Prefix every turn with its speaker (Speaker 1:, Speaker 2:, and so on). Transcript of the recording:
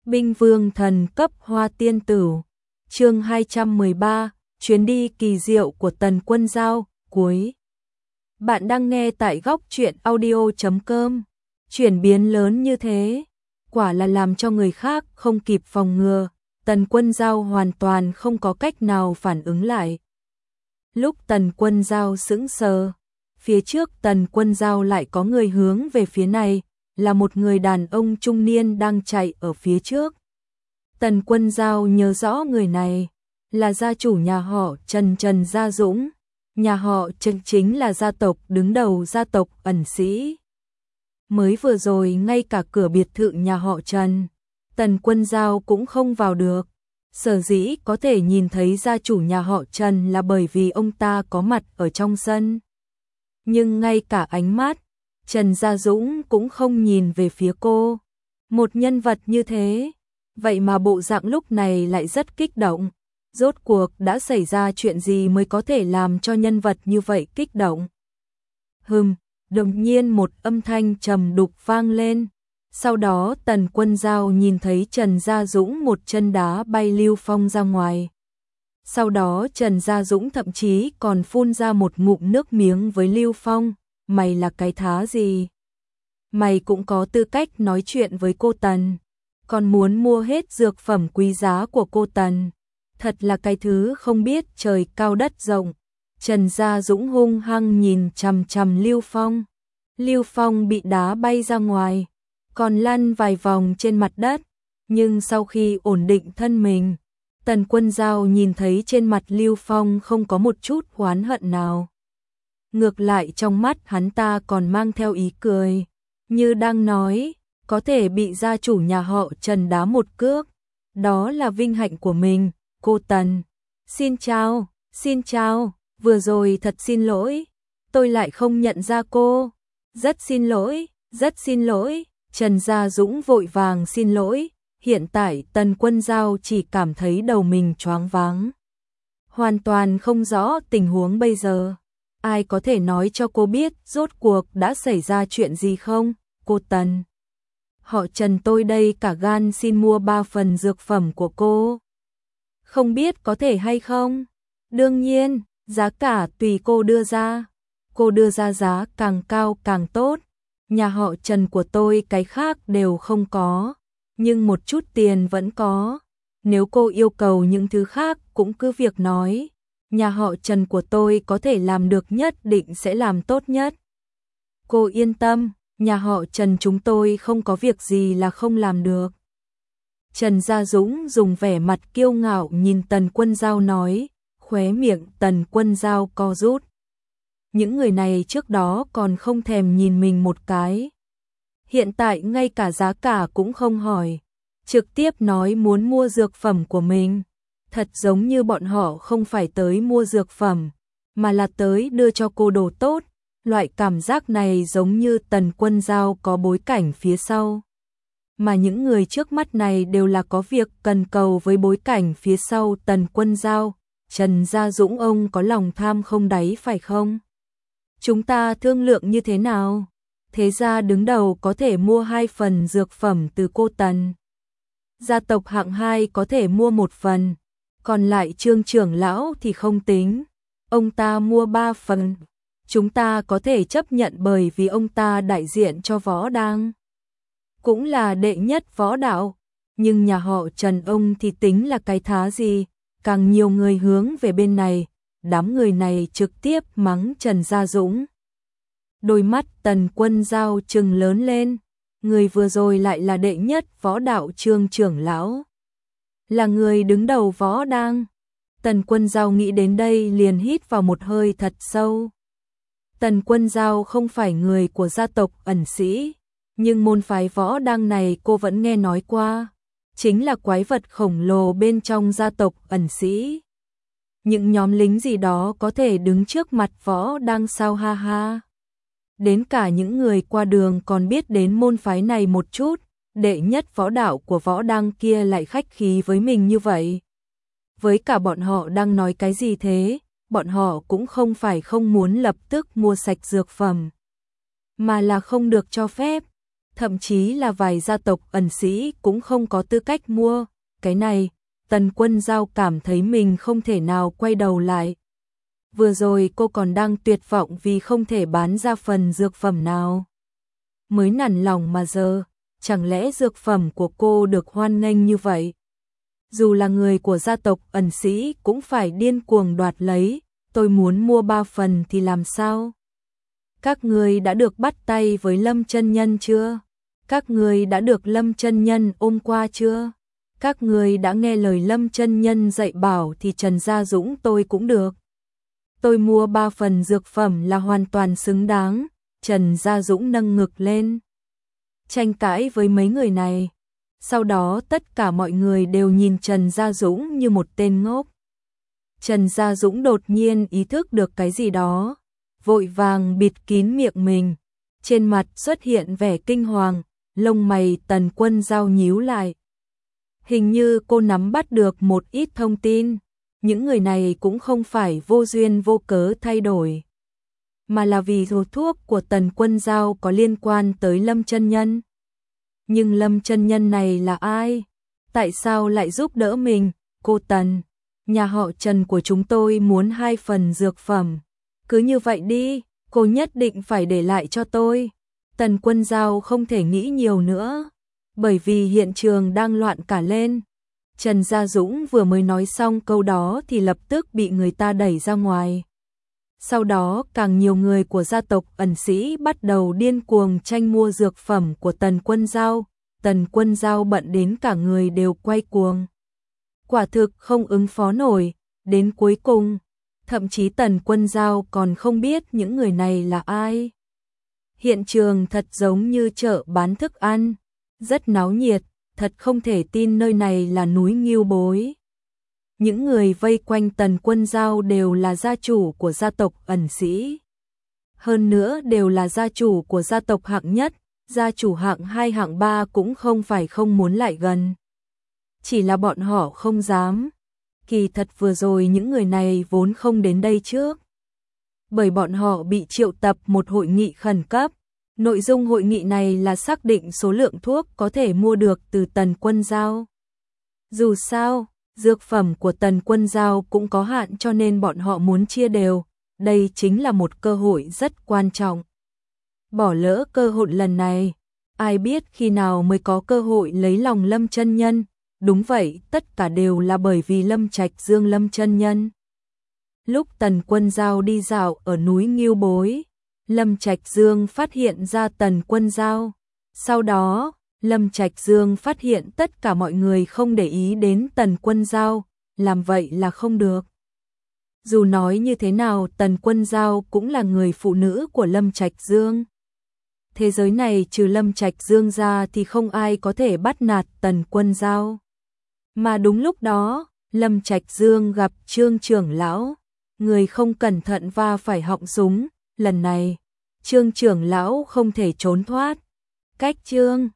Speaker 1: Binh vương thần cấp hoa tiên tử. Chương 213, chuyến đi kỳ diệu của Tần Quân Dao, cuối. Bạn đang nghe tại góc truyện audio.com. Chuyển biến lớn như thế, quả là làm cho người khác không kịp phòng ngừa, Tần Quân Dao hoàn toàn không có cách nào phản ứng lại. Lúc Tần Quân Dao sững sờ, phía trước Tần Quân Dao lại có người hướng về phía này, là một người đàn ông trung niên đang chạy ở phía trước. Tần Quân Dao nhớ rõ người này, là gia chủ nhà họ Trần Gia Dũng, nhà họ Trần chính là gia tộc đứng đầu gia tộc ẩn sĩ. Mới vừa rồi ngay cả cửa biệt thự nhà họ Trần, Tần Quân Dao cũng không vào được. Sở dĩ có thể nhìn thấy gia chủ nhà họ Trần là bởi vì ông ta có mặt ở trong sân. Nhưng ngay cả ánh mắt, Trần Gia Dũng cũng không nhìn về phía cô. Một nhân vật như thế, vậy mà bộ dạng lúc này lại rất kích động. Rốt cuộc đã xảy ra chuyện gì mới có thể làm cho nhân vật như vậy kích động? Đột nhiên một âm thanh trầm đục vang lên. Sau đó Tần Quân Dao nhìn thấy Trần Gia Dũng một chân đá bay Lưu Phong ra ngoài. Sau đó Trần Gia Dũng thậm chí còn phun ra một ngụm nước miếng với Lưu Phong. Mày là cái thá gì? Mày cũng có tư cách nói chuyện với cô Tần. Còn muốn mua hết dược phẩm quý giá của cô Tần. Thật là cái thứ không biết trời cao đất rộng. Trần Gia Dũng hung hăng nhìn chằm chằm Lưu Phong. Lưu Phong bị đá bay ra ngoài, còn lăn vài vòng trên mặt đất. Nhưng sau khi ổn định thân mình, Tần Quân Dao nhìn thấy trên mặt Lưu Phong không có một chút oán hận nào. Ngược lại trong mắt hắn ta còn mang theo ý cười, như đang nói, có thể bị gia chủ nhà họ Trần đá một cước, đó là vinh hạnh của mình. Cô Tần, xin chào, vừa rồi thật xin lỗi, tôi lại không nhận ra cô, rất xin lỗi, Trần Gia Dũng vội vàng xin lỗi, hiện tại Tần Quân Dao chỉ cảm thấy đầu mình choáng váng. Hoàn toàn không rõ tình huống bây giờ, ai có thể nói cho cô biết rốt cuộc đã xảy ra chuyện gì không, cô Tần. Họ Trần tôi đây cả gan xin mua 3 phần dược phẩm của cô. Không biết có thể hay không? Đương nhiên, giá cả tùy cô đưa ra. Cô đưa ra giá càng cao càng tốt. Nhà họ Trần của tôi cái khác đều không có, nhưng một chút tiền vẫn có. Nếu cô yêu cầu những thứ khác cũng cứ việc nói. Nhà họ Trần của tôi có thể làm được nhất định sẽ làm tốt nhất. Cô yên tâm, nhà họ Trần chúng tôi không có việc gì là không làm được. Trần Gia Dũng dùng vẻ mặt kiêu ngạo nhìn Tần Quân Dao nói, khóe miệng Tần Quân Dao co rút. Những người này trước đó còn không thèm nhìn mình một cái. Hiện tại ngay cả giá cả cũng không hỏi, trực tiếp nói muốn mua dược phẩm của mình. Thật giống như bọn họ không phải tới mua dược phẩm, mà là tới đưa cho cô đồ tốt. Loại cảm giác này giống như Tần Quân Dao có bối cảnh phía sau. Mà những người trước mắt này đều là có việc cần cầu với bối cảnh phía sau Tần Quân Dao. Trần Gia Dũng ông có lòng tham không đáy phải không? Chúng ta thương lượng như thế nào? Thế gia đứng đầu có thể mua 2 phần dược phẩm từ cô Tần. Gia tộc hạng 2 có thể mua 1 phần. Còn lại Trương trưởng lão thì không tính. Ông ta mua 3 phần. Chúng ta có thể chấp nhận bởi vì ông ta đại diện cho võ đang. Cũng là đệ nhất võ đạo. Nhưng nhà họ Trần ông thì tính là cái thá gì? Càng nhiều người hướng về bên này. Đám người này trực tiếp mắng Trần Gia Dũng. Đôi mắt Tần Quân Dao trừng lớn lên. Người vừa rồi lại là đệ nhất võ đạo Trương trưởng lão. Là người đứng đầu võ đang. Tần Quân Dao nghĩ đến đây liền hít vào một hơi thật sâu. Tần Quân Dao không phải người của gia tộc ẩn sĩ, nhưng môn phái võ đang này cô vẫn nghe nói qua. Chính là quái vật khổng lồ bên trong gia tộc ẩn sĩ. Những nhóm lính gì đó có thể đứng trước mặt võ đang sao ha ha. Đến cả những người qua đường còn biết đến môn phái này một chút, đệ nhất võ đạo của võ đang kia lại khách khí với mình như vậy. Với cả bọn họ đang nói cái gì thế, bọn họ cũng không phải không muốn lập tức mua sạch dược phẩm, mà là không được cho phép. thậm chí là vài gia tộc ẩn sĩ cũng không có tư cách mua. Cái này, Tần Quân Giao cảm thấy mình không thể nào quay đầu lại. Vừa rồi cô còn đang tuyệt vọng vì không thể bán ra phần dược phẩm nào. Mới nản lòng mà giờ, chẳng lẽ dược phẩm của cô được hoan nghênh như vậy? Dù là người của gia tộc ẩn sĩ cũng phải điên cuồng đoạt lấy, tôi muốn mua 3 phần thì làm sao? Các người đã được bắt tay với Lâm chân nhân chưa? Các người đã được Lâm chân nhân ôm qua chưa? Các người đã nghe lời Lâm chân nhân dạy bảo thì Trần Gia Dũng tôi cũng được. Tôi mua 3 phần dược phẩm là hoàn toàn xứng đáng. Trần Gia Dũng nâng ngực lên, tranh cãi với mấy người này. Sau đó tất cả mọi người đều nhìn Trần Gia Dũng như một tên ngốc. Trần Gia Dũng đột nhiên ý thức được cái gì đó, vội vàng bịt kín miệng mình. Trên mặt xuất hiện vẻ kinh hoàng, lông mày Tần Quân Giao nhíu lại. Hình như cô nắm bắt được một ít thông tin. Những người này cũng không phải vô duyên vô cớ thay đổi, mà là vì số thuốc của Tần Quân Giao có liên quan tới Lâm chân nhân. Nhưng Lâm chân nhân này là ai? Tại sao lại giúp đỡ mình? Cô Tần, nhà họ Trần của chúng tôi muốn 2 phần dược phẩm. Cứ như vậy đi, cô nhất định phải để lại cho tôi. Tần Quân Giao không thể nghĩ nhiều nữa, bởi vì hiện trường đang loạn cả lên. Trần Gia Dũng vừa mới nói xong câu đó thì lập tức bị người ta đẩy ra ngoài. Sau đó càng nhiều người của gia tộc ẩn sĩ bắt đầu điên cuồng tranh mua dược phẩm của Tần Quân Giao. Tần Quân Giao bận đến cả người đều quay cuồng. Quả thực không ứng phó nổi, đến cuối cùng, thậm chí Tần Quân Giao còn không biết những người này là ai. Hiện trường thật giống như chợ bán thức ăn, rất náo nhiệt, thật không thể tin nơi này là núi Ngưu Bối. Những người vây quanh Tần Quân Giao đều là gia chủ của gia tộc ẩn sĩ. Hơn nữa đều là gia chủ của gia tộc hạng nhất, gia chủ hạng 2 hạng 3 cũng không phải không muốn lại gần. Chỉ là bọn họ không dám. Kỳ thật vừa rồi những người này vốn không đến đây trước. Bởi bọn họ bị triệu tập một hội nghị khẩn cấp. Nội dung hội nghị này là xác định số lượng thuốc có thể mua được từ Tần Quân Giao. Dù sao, dược phẩm của Tần Quân Giao cũng có hạn cho nên bọn họ muốn chia đều. Đây chính là một cơ hội rất quan trọng. Bỏ lỡ cơ hội lần này, ai biết khi nào mới có cơ hội lấy lòng Lâm chân nhân. Đúng vậy, tất cả đều là bởi vì Lâm Trạch Dương Lâm chân nhân. Lúc Tần Quân Giao đi dạo ở núi Ngưu Bối, Lâm Trạch Dương phát hiện ra Tần Quân Giao. Sau đó, Lâm Trạch Dương phát hiện tất cả mọi người không để ý đến Tần Quân Giao, làm vậy là không được. Dù nói như thế nào, Tần Quân Giao cũng là người phụ nữ của Lâm Trạch Dương. Thế giới này trừ Lâm Trạch Dương ra thì không ai có thể bắt nạt Tần Quân Giao. Mà đúng lúc đó, Lâm Trạch Dương gặp Trương trưởng lão, người không cẩn thận va phải họng súng. Lần này, Trương trưởng lão không thể trốn thoát. Cách Trương